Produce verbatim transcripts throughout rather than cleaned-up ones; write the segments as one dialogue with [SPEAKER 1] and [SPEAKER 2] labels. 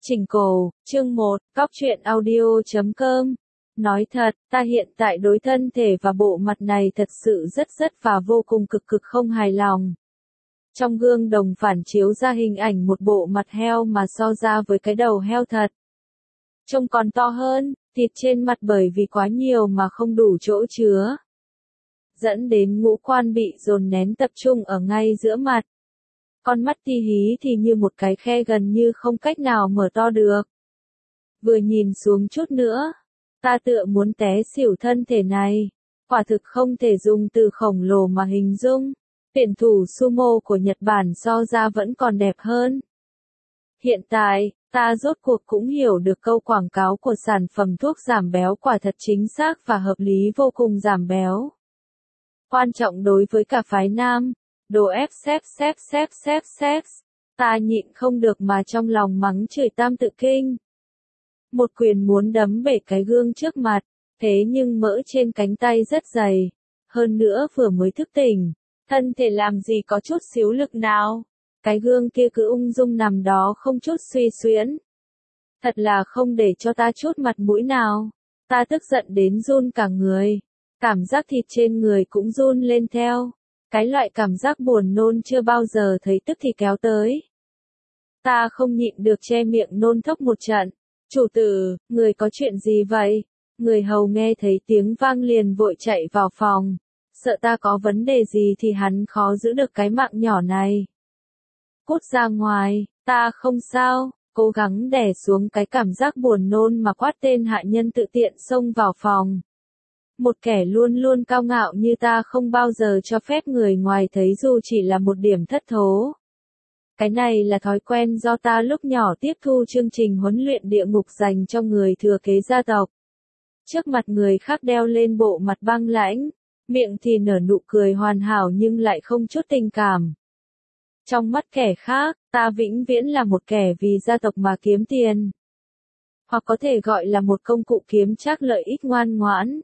[SPEAKER 1] Trình cổ, chương một, cóc truyện audio chấm com. Nói thật, ta hiện tại đối thân thể và bộ mặt này thật sự rất rất và vô cùng cực cực không hài lòng. Trong gương đồng phản chiếu ra hình ảnh một bộ mặt heo mà so ra với cái đầu heo thật. Trông còn to hơn, thịt trên mặt bởi vì quá nhiều mà không đủ chỗ chứa. Dẫn đến ngũ quan bị dồn nén tập trung ở ngay giữa mặt. Con mắt ti hí thì như một cái khe gần như không cách nào mở to được. Vừa nhìn xuống chút nữa, ta tựa muốn té xỉu thân thể này. Quả thực không thể dùng từ khổng lồ mà hình dung. Tuyển thủ sumo của Nhật Bản so ra vẫn còn đẹp hơn. Hiện tại, ta rốt cuộc cũng hiểu được câu quảng cáo của sản phẩm thuốc giảm béo quả thật chính xác và hợp lý vô cùng giảm béo. Quan trọng đối với cả phái nam. Đồ ép xếp xếp xếp xếp xếp. Ta nhịn không được mà trong lòng mắng chửi tam tự kinh. Một quyền muốn đấm bể cái gương trước mặt, thế nhưng mỡ trên cánh tay rất dày. Hơn nữa vừa mới thức tỉnh, thân thể làm gì có chút xíu lực nào. Cái gương kia cứ ung dung nằm đó không chút suy xuyễn. Thật là không để cho ta chút mặt mũi nào. Ta tức giận đến run cả người. Cảm giác thịt trên người cũng run lên theo. Cái loại cảm giác buồn nôn chưa bao giờ thấy tức thì kéo tới. Ta không nhịn được che miệng nôn thốc một trận. Chủ tử, người có chuyện gì vậy? Người hầu nghe thấy tiếng vang liền vội chạy vào phòng. Sợ ta có vấn đề gì thì hắn khó giữ được cái mạng nhỏ này. Cút ra ngoài, ta không sao, cố gắng đè xuống cái cảm giác buồn nôn mà quát tên hạ nhân tự tiện xông vào phòng. Một kẻ luôn luôn cao ngạo như ta không bao giờ cho phép người ngoài thấy dù chỉ là một điểm thất thố. Cái này là thói quen do ta lúc nhỏ tiếp thu chương trình huấn luyện địa ngục dành cho người thừa kế gia tộc. Trước mặt người khác đeo lên bộ mặt băng lãnh, miệng thì nở nụ cười hoàn hảo nhưng lại không chút tình cảm. Trong mắt kẻ khác, ta vĩnh viễn là một kẻ vì gia tộc mà kiếm tiền. Hoặc có thể gọi là một công cụ kiếm trác lợi ích ngoan ngoãn.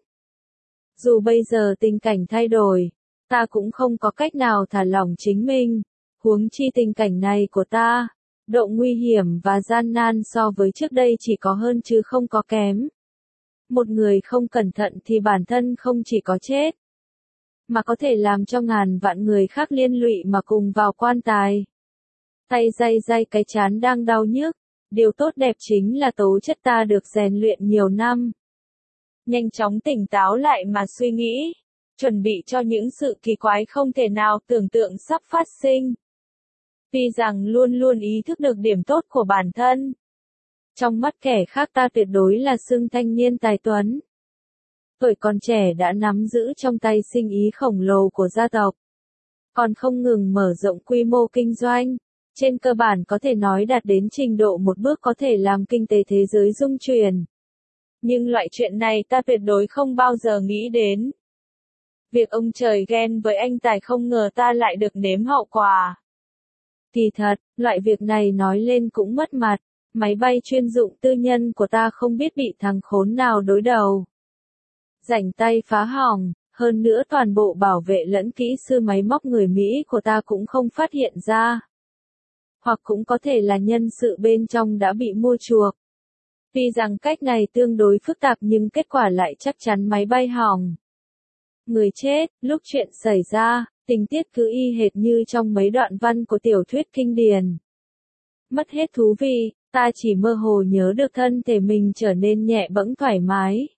[SPEAKER 1] Dù bây giờ tình cảnh thay đổi, ta cũng không có cách nào thả lỏng chính mình, huống chi tình cảnh này của ta, độ nguy hiểm và gian nan so với trước đây chỉ có hơn chứ không có kém. Một người không cẩn thận thì bản thân không chỉ có chết, mà có thể làm cho ngàn vạn người khác liên lụy mà cùng vào quan tài. Tay day day cái trán đang đau nhức, điều tốt đẹp chính là tố chất ta được rèn luyện nhiều năm. Nhanh chóng tỉnh táo lại mà suy nghĩ, chuẩn bị cho những sự kỳ quái không thể nào tưởng tượng sắp phát sinh. Tuy rằng luôn luôn ý thức được điểm tốt của bản thân. Trong mắt kẻ khác ta tuyệt đối là xưng thanh niên tài tuấn. Tuổi còn trẻ đã nắm giữ trong tay sinh ý khổng lồ của gia tộc. Còn không ngừng mở rộng quy mô kinh doanh. Trên cơ bản có thể nói đạt đến trình độ một bước có thể làm kinh tế thế giới rung chuyển. Nhưng loại chuyện này ta tuyệt đối không bao giờ nghĩ đến. Việc ông trời ghen với anh tài không ngờ ta lại được nếm hậu quả. Thì thật, loại việc này nói lên cũng mất mặt. Máy bay chuyên dụng tư nhân của ta không biết bị thằng khốn nào đối đầu. Rảnh tay phá hỏng, hơn nữa toàn bộ bảo vệ lẫn kỹ sư máy móc người Mỹ của ta cũng không phát hiện ra. Hoặc cũng có thể là nhân sự bên trong đã bị mua chuộc. Tuy rằng cách này tương đối phức tạp nhưng kết quả lại chắc chắn máy bay hỏng. Người chết, lúc chuyện xảy ra, tình tiết cứ y hệt như trong mấy đoạn văn của tiểu thuyết kinh điển. Mất hết thú vị, ta chỉ mơ hồ nhớ được thân thể mình trở nên nhẹ bẫng thoải mái.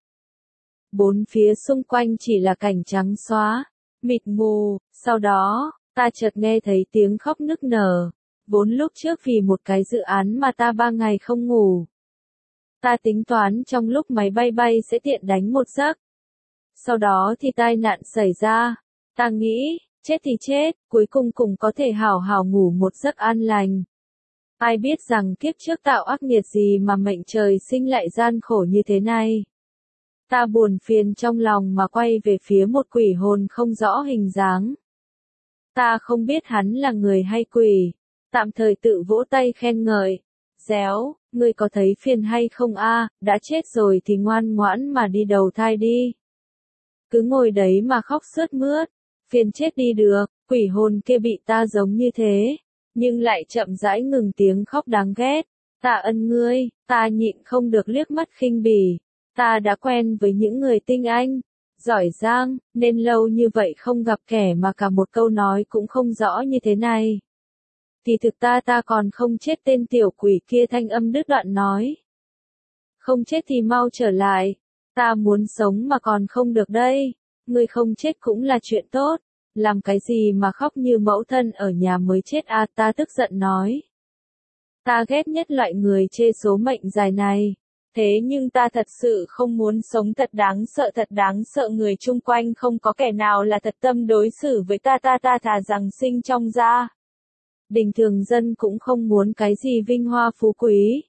[SPEAKER 1] Bốn phía xung quanh chỉ là cảnh trắng xóa, mịt mù, sau đó, ta chợt nghe thấy tiếng khóc nức nở. Vốn lúc trước vì một cái dự án mà ta ba ngày không ngủ. Ta tính toán trong lúc máy bay bay sẽ tiện đánh một giấc. Sau đó thì tai nạn xảy ra. Ta nghĩ, chết thì chết, cuối cùng cũng có thể hào hào ngủ một giấc an lành. Ai biết rằng kiếp trước tạo ác nghiệt gì mà mệnh trời sinh lại gian khổ như thế này. Ta buồn phiền trong lòng mà quay về phía một quỷ hồn không rõ hình dáng. Ta không biết hắn là người hay quỷ. Tạm thời tự vỗ tay khen ngợi. Déo, ngươi có thấy phiền hay không a? Đã chết rồi thì ngoan ngoãn mà đi đầu thai đi. Cứ ngồi đấy mà khóc sướt mướt. Phiền chết đi được, quỷ hồn kia bị ta giống như thế. Nhưng lại chậm rãi ngừng tiếng khóc đáng ghét. Tạ Ân ngươi, ta nhịn không được liếc mắt khinh bỉ. Ta đã quen với những người tinh anh, giỏi giang, nên lâu như vậy không gặp kẻ mà cả một câu nói cũng không rõ như thế này. Thì thực ta ta còn không chết, tên tiểu quỷ kia thanh âm đứt đoạn nói. Không chết thì mau trở lại, ta muốn sống mà còn không được đây. Ngươi không chết cũng là chuyện tốt, làm cái gì mà khóc như mẫu thân ở nhà mới chết à, ta tức giận nói. Ta ghét nhất loại người chê số mệnh dài này. Thế nhưng ta thật sự không muốn sống, thật đáng sợ, thật đáng sợ, người chung quanh không có kẻ nào là thật tâm đối xử với ta, ta ta thà rằng sinh trong gia đình thường dân cũng không muốn cái gì vinh hoa phú quý.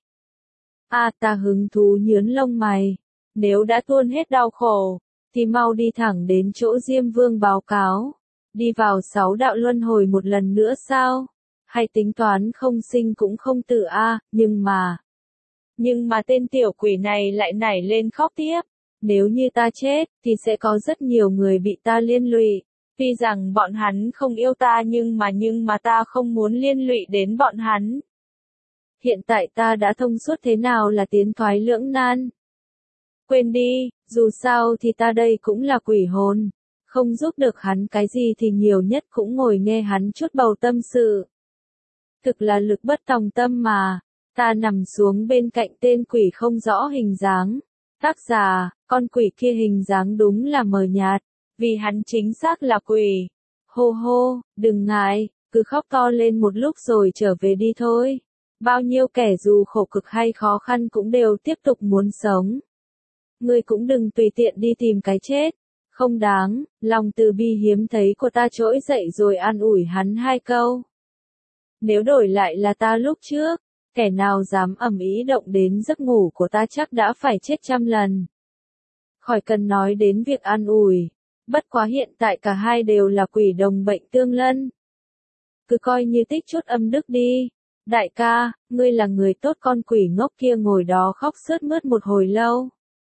[SPEAKER 1] À, ta hứng thú nhướn lông mày, nếu đã tuôn hết đau khổ, thì mau đi thẳng đến chỗ Diêm Vương báo cáo, đi vào sáu đạo luân hồi một lần nữa sao? Hay tính toán không sinh cũng không tử a, à, nhưng mà... Nhưng mà tên tiểu quỷ này lại nảy lên khóc tiếp. Nếu như ta chết, thì sẽ có rất nhiều người bị ta liên lụy. Tuy rằng bọn hắn không yêu ta nhưng mà nhưng mà ta không muốn liên lụy đến bọn hắn. Hiện tại ta đã thông suốt thế nào là tiến thoái lưỡng nan. Quên đi, dù sao thì ta đây cũng là quỷ hồn. Không giúp được hắn cái gì thì nhiều nhất cũng ngồi nghe hắn chút bầu tâm sự. Thực là lực bất tòng tâm mà. Ta nằm xuống bên cạnh tên quỷ không rõ hình dáng. Tác giả, con quỷ kia hình dáng đúng là mờ nhạt, vì hắn chính xác là quỷ. Hô hô, đừng ngại, cứ khóc to lên một lúc rồi trở về đi thôi. Bao nhiêu kẻ dù khổ cực hay khó khăn cũng đều tiếp tục muốn sống. Ngươi cũng đừng tùy tiện đi tìm cái chết. Không đáng, lòng từ bi hiếm thấy của ta trỗi dậy rồi an ủi hắn hai câu. Nếu đổi lại là ta lúc trước, kẻ nào dám ầm ĩ động đến giấc ngủ của ta chắc đã phải chết trăm lần. Khỏi cần nói đến việc an ủi, bất quá hiện tại cả hai đều là quỷ đồng bệnh tương lân. Cứ coi như tích chút âm đức đi. Đại ca, ngươi là người tốt, con quỷ ngốc kia ngồi đó khóc sướt mướt một hồi lâu.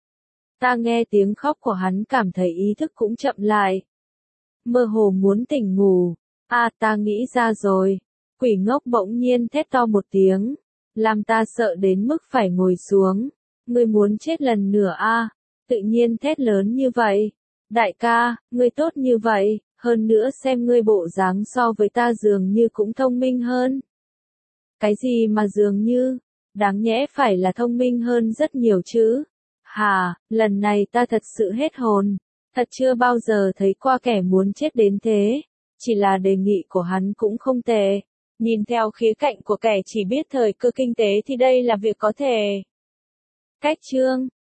[SPEAKER 1] Ta nghe tiếng khóc của hắn cảm thấy ý thức cũng chậm lại. Mơ hồ muốn tỉnh ngủ. À, ta nghĩ ra rồi. Quỷ ngốc bỗng nhiên thét to một tiếng, làm ta sợ đến mức phải ngồi xuống. Ngươi muốn chết lần nữa à? Tự nhiên thét lớn như vậy. Đại ca, ngươi tốt như vậy, hơn nữa xem ngươi bộ dáng so với ta dường như cũng thông minh hơn. Cái gì mà dường như, đáng nhẽ phải là thông minh hơn rất nhiều chứ. Hà, lần này ta thật sự hết hồn, thật chưa bao giờ thấy qua kẻ muốn chết đến thế. Chỉ là đề nghị của hắn cũng không tệ. Nhìn theo khía cạnh của kẻ chỉ biết thời cơ kinh tế thì đây là việc có thể. Cách chương